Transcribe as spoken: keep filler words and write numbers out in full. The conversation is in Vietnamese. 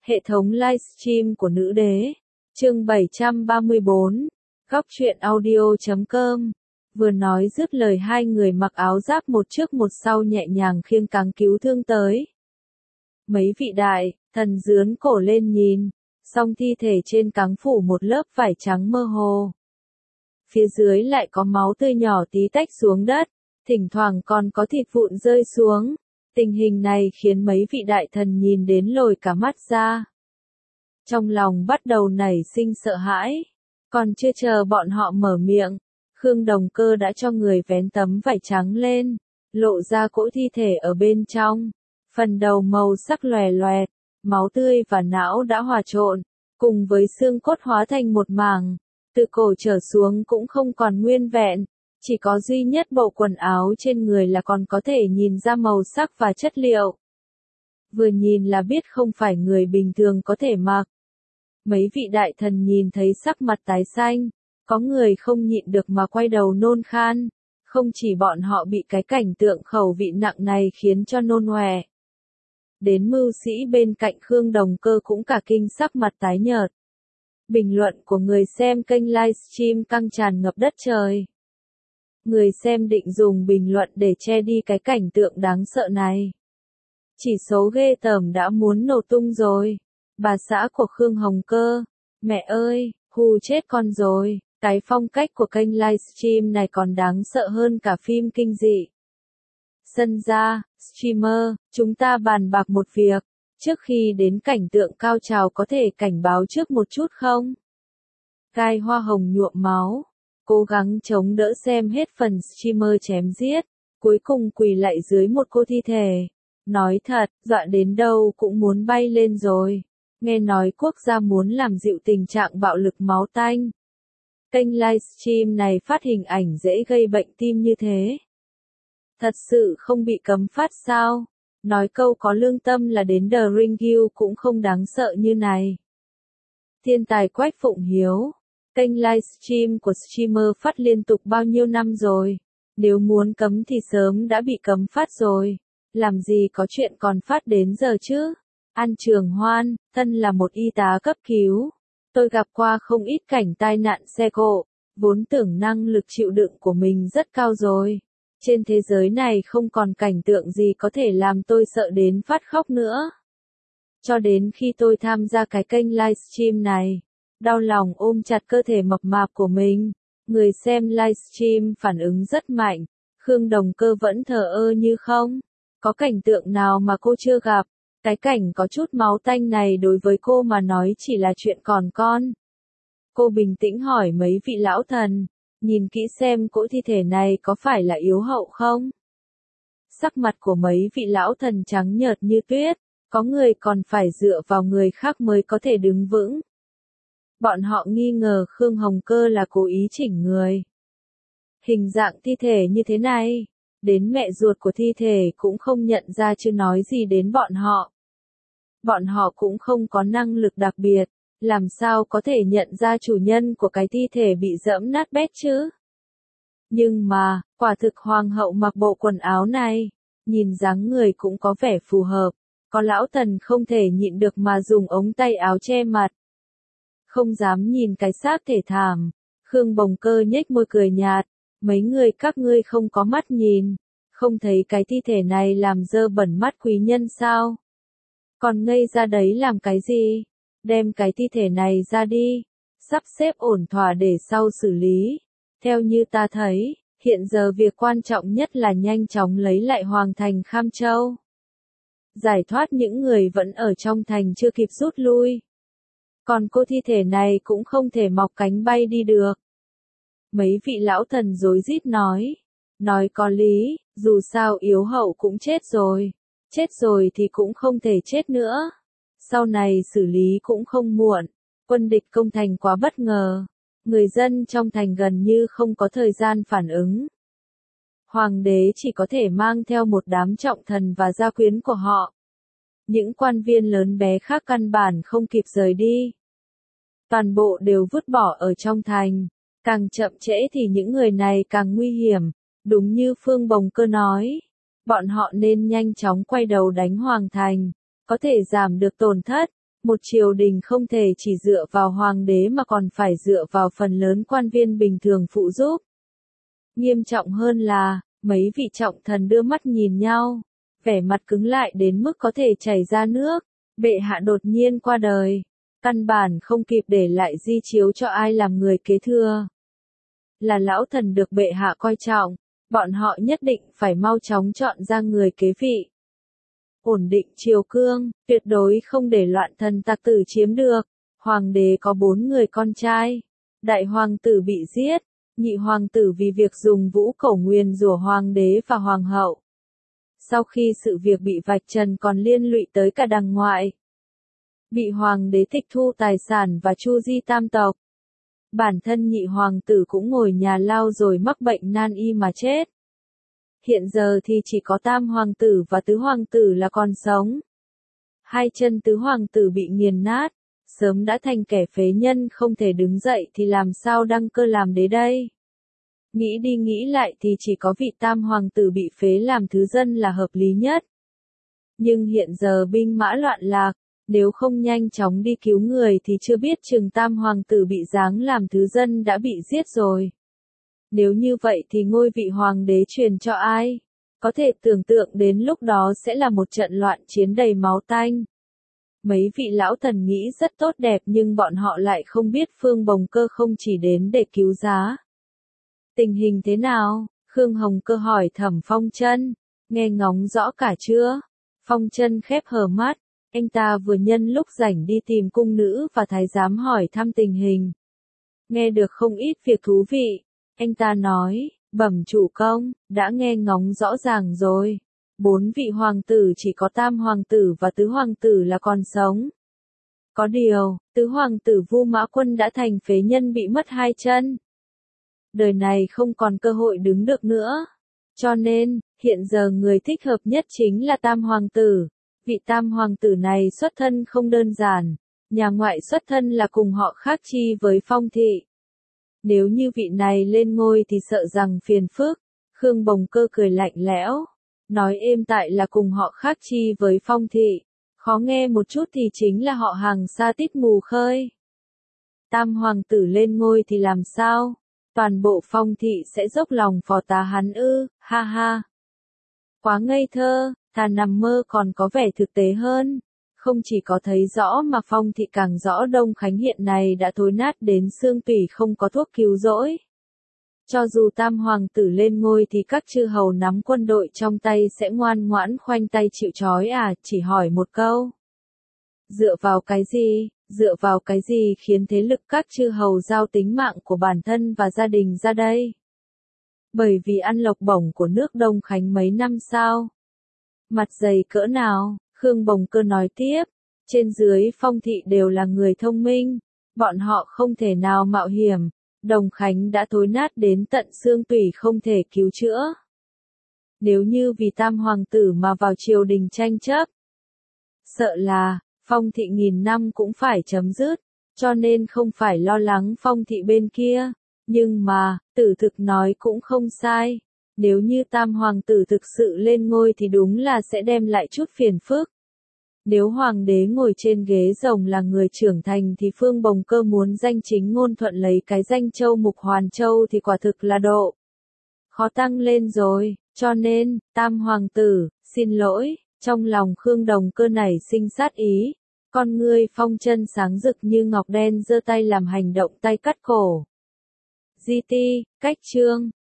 Hệ thống livestream của nữ đế. Chương bảy trăm ba mươi bốn. Góc truyện audio chấm com. Vừa nói dứt lời, hai người mặc áo giáp một trước một sau nhẹ nhàng khiêng cáng cứu thương tới. Mấy vị đại thần dướn cổ lên nhìn, song thi thể trên cáng phủ một lớp vải trắng mơ hồ. Phía dưới lại có máu tươi nhỏ tí tách xuống đất, thỉnh thoảng còn có thịt vụn rơi xuống. Tình hình này khiến mấy vị đại thần nhìn đến lồi cả mắt ra. Trong lòng bắt đầu nảy sinh sợ hãi. Còn chưa chờ bọn họ mở miệng, Khương Đồng Cơ đã cho người vén tấm vải trắng lên, lộ ra cỗ thi thể ở bên trong. Phần đầu màu sắc lòe loẹt, máu tươi và não đã hòa trộn, cùng với xương cốt hóa thành một mảng. Từ cổ trở xuống cũng không còn nguyên vẹn, chỉ có duy nhất bộ quần áo trên người là còn có thể nhìn ra màu sắc và chất liệu. Vừa nhìn là biết không phải người bình thường có thể mặc. Mấy vị đại thần nhìn thấy sắc mặt tái xanh, có người không nhịn được mà quay đầu nôn khan. Không chỉ bọn họ bị cái cảnh tượng khẩu vị nặng này khiến cho nôn ọe. Đến mưu sĩ bên cạnh Khương Đồng Cơ cũng cả kinh, sắc mặt tái nhợt. Bình luận của người xem kênh livestream căng tràn ngập đất trời. Người xem định dùng bình luận để che đi cái cảnh tượng đáng sợ này. Chỉ số ghê tởm đã muốn nổ tung rồi. Bà xã của Khương Hồng Cơ, mẹ ơi, hù chết con rồi. Cái phong cách của kênh livestream này còn đáng sợ hơn cả phim kinh dị. Sân gia, streamer, chúng ta bàn bạc một việc. Trước khi đến cảnh tượng cao trào có thể cảnh báo trước một chút không? Gai hoa hồng nhuộm máu. Cố gắng chống đỡ xem hết phần streamer chém giết. Cuối cùng quỳ lại dưới một cô thi thể. Nói thật, dọa đến đâu cũng muốn bay lên rồi. Nghe nói quốc gia muốn làm dịu tình trạng bạo lực máu tanh. Kênh livestream này phát hình ảnh dễ gây bệnh tim như thế. Thật sự không bị cấm phát sao? Nói câu có lương tâm là đến The Ring Guild cũng không đáng sợ như này. Thiên tài Quách Phụng Hiếu. Kênh livestream của streamer phát liên tục bao nhiêu năm rồi. Nếu muốn cấm thì sớm đã bị cấm phát rồi. Làm gì có chuyện còn phát đến giờ chứ? An Trường Hoan, thân là một y tá cấp cứu. Tôi gặp qua không ít cảnh tai nạn xe cộ. Vốn tưởng năng lực chịu đựng của mình rất cao rồi. Trên thế giới này không còn cảnh tượng gì có thể làm tôi sợ đến phát khóc nữa. Cho đến khi tôi tham gia cái kênh livestream này, đau lòng ôm chặt cơ thể mập mạp của mình. Người xem livestream phản ứng rất mạnh. Khương Đồng Cơ vẫn thờ ơ như không. Có cảnh tượng nào mà cô chưa gặp? Cái cảnh có chút máu tanh này đối với cô mà nói chỉ là chuyện còn con. Cô bình tĩnh hỏi mấy vị lão thần. Nhìn kỹ xem cỗ thi thể này có phải là yếu hậu không? Sắc mặt của mấy vị lão thần trắng nhợt như tuyết, có người còn phải dựa vào người khác mới có thể đứng vững. Bọn họ nghi ngờ Khương Hồng Cơ là cố ý chỉnh người. Hình dạng thi thể như thế này, đến mẹ ruột của thi thể cũng không nhận ra chứ nói gì đến bọn họ. Bọn họ cũng không có năng lực đặc biệt. Làm sao có thể nhận ra chủ nhân của cái thi thể bị dẫm nát bét chứ? Nhưng mà, quả thực hoàng hậu mặc bộ quần áo này, nhìn dáng người cũng có vẻ phù hợp. Có lão thần không thể nhịn được mà dùng ống tay áo che mặt. Không dám nhìn cái xác thể thảm. Khương Bồng Cơ nhếch môi cười nhạt. Mấy người các ngươi không có mắt nhìn. Không thấy cái thi thể này làm dơ bẩn mắt quý nhân sao? Còn ngây ra đấy làm cái gì? Đem cái thi thể này ra đi, sắp xếp ổn thỏa để sau xử lý. Theo như ta thấy, hiện giờ việc quan trọng nhất là nhanh chóng lấy lại Hoàng thành Kham Châu. Giải thoát những người vẫn ở trong thành chưa kịp rút lui. Còn cô thi thể này cũng không thể mọc cánh bay đi được. Mấy vị lão thần rối rít nói. Nói có lý, dù sao yếu hậu cũng chết rồi. Chết rồi thì cũng không thể chết nữa. Sau này xử lý cũng không muộn. Quân địch công thành quá bất ngờ. Người dân trong thành gần như không có thời gian phản ứng. Hoàng đế chỉ có thể mang theo một đám trọng thần và gia quyến của họ. Những quan viên lớn bé khác căn bản không kịp rời đi. Toàn bộ đều vứt bỏ ở trong thành. Càng chậm trễ thì những người này càng nguy hiểm. Đúng như Phương Bồng Cơ nói. Bọn họ nên nhanh chóng quay đầu đánh Hoàng thành. Có thể giảm được tổn thất, Một triều đình không thể chỉ dựa vào hoàng đế mà còn phải dựa vào phần lớn quan viên bình thường phụ giúp. Nghiêm trọng hơn là, mấy vị trọng thần đưa mắt nhìn nhau, vẻ mặt cứng lại đến mức có thể chảy ra nước. Bệ hạ đột nhiên qua đời, căn bản không kịp để lại di chiếu cho ai làm người kế thừa. Là lão thần được bệ hạ coi trọng, bọn họ nhất định phải mau chóng chọn ra người kế vị. Ổn định triều cương, tuyệt đối không để loạn thần tặc tử chiếm được. Hoàng đế có bốn người con trai. Đại hoàng tử bị giết, nhị hoàng tử vì việc dùng vũ khẩu nguyền rủa hoàng đế và hoàng hậu. Sau khi sự việc bị vạch trần còn liên lụy tới cả đằng ngoại. Bị hoàng đế tịch thu tài sản và chu di tam tộc. Bản thân nhị hoàng tử cũng ngồi nhà lao rồi mắc bệnh nan y mà chết. Hiện giờ thì chỉ có tam hoàng tử và tứ hoàng tử là còn sống. Hai chân tứ hoàng tử bị nghiền nát, sớm đã thành kẻ phế nhân không thể đứng dậy thì làm sao đăng cơ làm đế đây. Nghĩ đi nghĩ lại thì chỉ có vị tam hoàng tử bị phế làm thứ dân là hợp lý nhất. Nhưng hiện giờ binh mã loạn lạc, nếu không nhanh chóng đi cứu người thì chưa biết chừng tam hoàng tử bị giáng làm thứ dân đã bị giết rồi. Nếu như vậy thì ngôi vị hoàng đế truyền cho ai? Có thể tưởng tượng đến lúc đó sẽ là một trận loạn chiến đầy máu tanh. Mấy vị lão thần nghĩ rất tốt đẹp nhưng bọn họ lại không biết Phương Bồng Cơ không chỉ đến để cứu giá. Tình hình thế nào? Khương Hồng Cơ hỏi Thẩm Phong Chân. Nghe ngóng rõ cả chưa? Phong Chân khép hờ mắt. Anh ta vừa nhân lúc rảnh đi tìm cung nữ và thái giám hỏi thăm tình hình. Nghe được không ít việc thú vị. Anh ta nói, bẩm chủ công, đã nghe ngóng rõ ràng rồi. Bốn vị hoàng tử chỉ có tam hoàng tử và tứ hoàng tử là còn sống. Có điều, tứ hoàng tử Vu Mã Quân đã thành phế nhân bị mất hai chân. Đời này không còn cơ hội đứng được nữa. Cho nên, hiện giờ người thích hợp nhất chính là tam hoàng tử. Vị tam hoàng tử này xuất thân không đơn giản. Nhà ngoại xuất thân là cùng họ khác chi với Phong thị. Nếu như vị này lên ngôi thì sợ rằng phiền phức. Khương Bồng Cơ cười lạnh lẽo. Nói êm tại là cùng họ khác chi với Phong thị. Khó nghe một chút thì chính là họ hàng xa tít mù khơi. Tam hoàng tử lên ngôi thì làm sao? Toàn bộ Phong thị sẽ dốc lòng phò tá hắn ư, ha ha. Quá ngây thơ, thà nằm mơ còn có vẻ thực tế hơn. Không chỉ có thấy rõ mà Phong thị càng rõ Đông Khánh hiện này đã thối nát đến xương tủy không có thuốc cứu rỗi. Cho dù tam hoàng tử lên ngôi thì các chư hầu nắm quân đội trong tay sẽ ngoan ngoãn khoanh tay chịu trói à, chỉ hỏi một câu. Dựa vào cái gì, dựa vào cái gì khiến thế lực các chư hầu giao tính mạng của bản thân và gia đình ra đây? Bởi vì ăn lộc bổng của nước Đông Khánh mấy năm sao? Mặt dày cỡ nào? Khương Bồng Cơ nói tiếp, trên dưới Phong thị đều là người thông minh, bọn họ không thể nào mạo hiểm, Đông Khánh đã thối nát đến tận xương tủy không thể cứu chữa. Nếu như vì tam hoàng tử mà vào triều đình tranh chấp, sợ là, Phong thị nghìn năm cũng phải chấm dứt, cho nên không phải lo lắng Phong thị bên kia, nhưng mà, tử thực nói cũng không sai. Nếu như tam hoàng tử thực sự lên ngôi thì đúng là sẽ đem lại chút phiền phức. Nếu hoàng đế ngồi trên ghế rồng là người trưởng thành thì Phương Bồng Cơ muốn danh chính ngôn thuận lấy cái danh Châu Mục Hoàn Châu thì quả thực là độ khó tăng lên rồi, cho nên, tam hoàng tử, xin lỗi, trong lòng Khương Đồng Cơ nảy sinh sát ý, con ngươi Phong Chân sáng rực như ngọc đen giơ tay làm hành động tay cắt cổ. Di ti, cách chương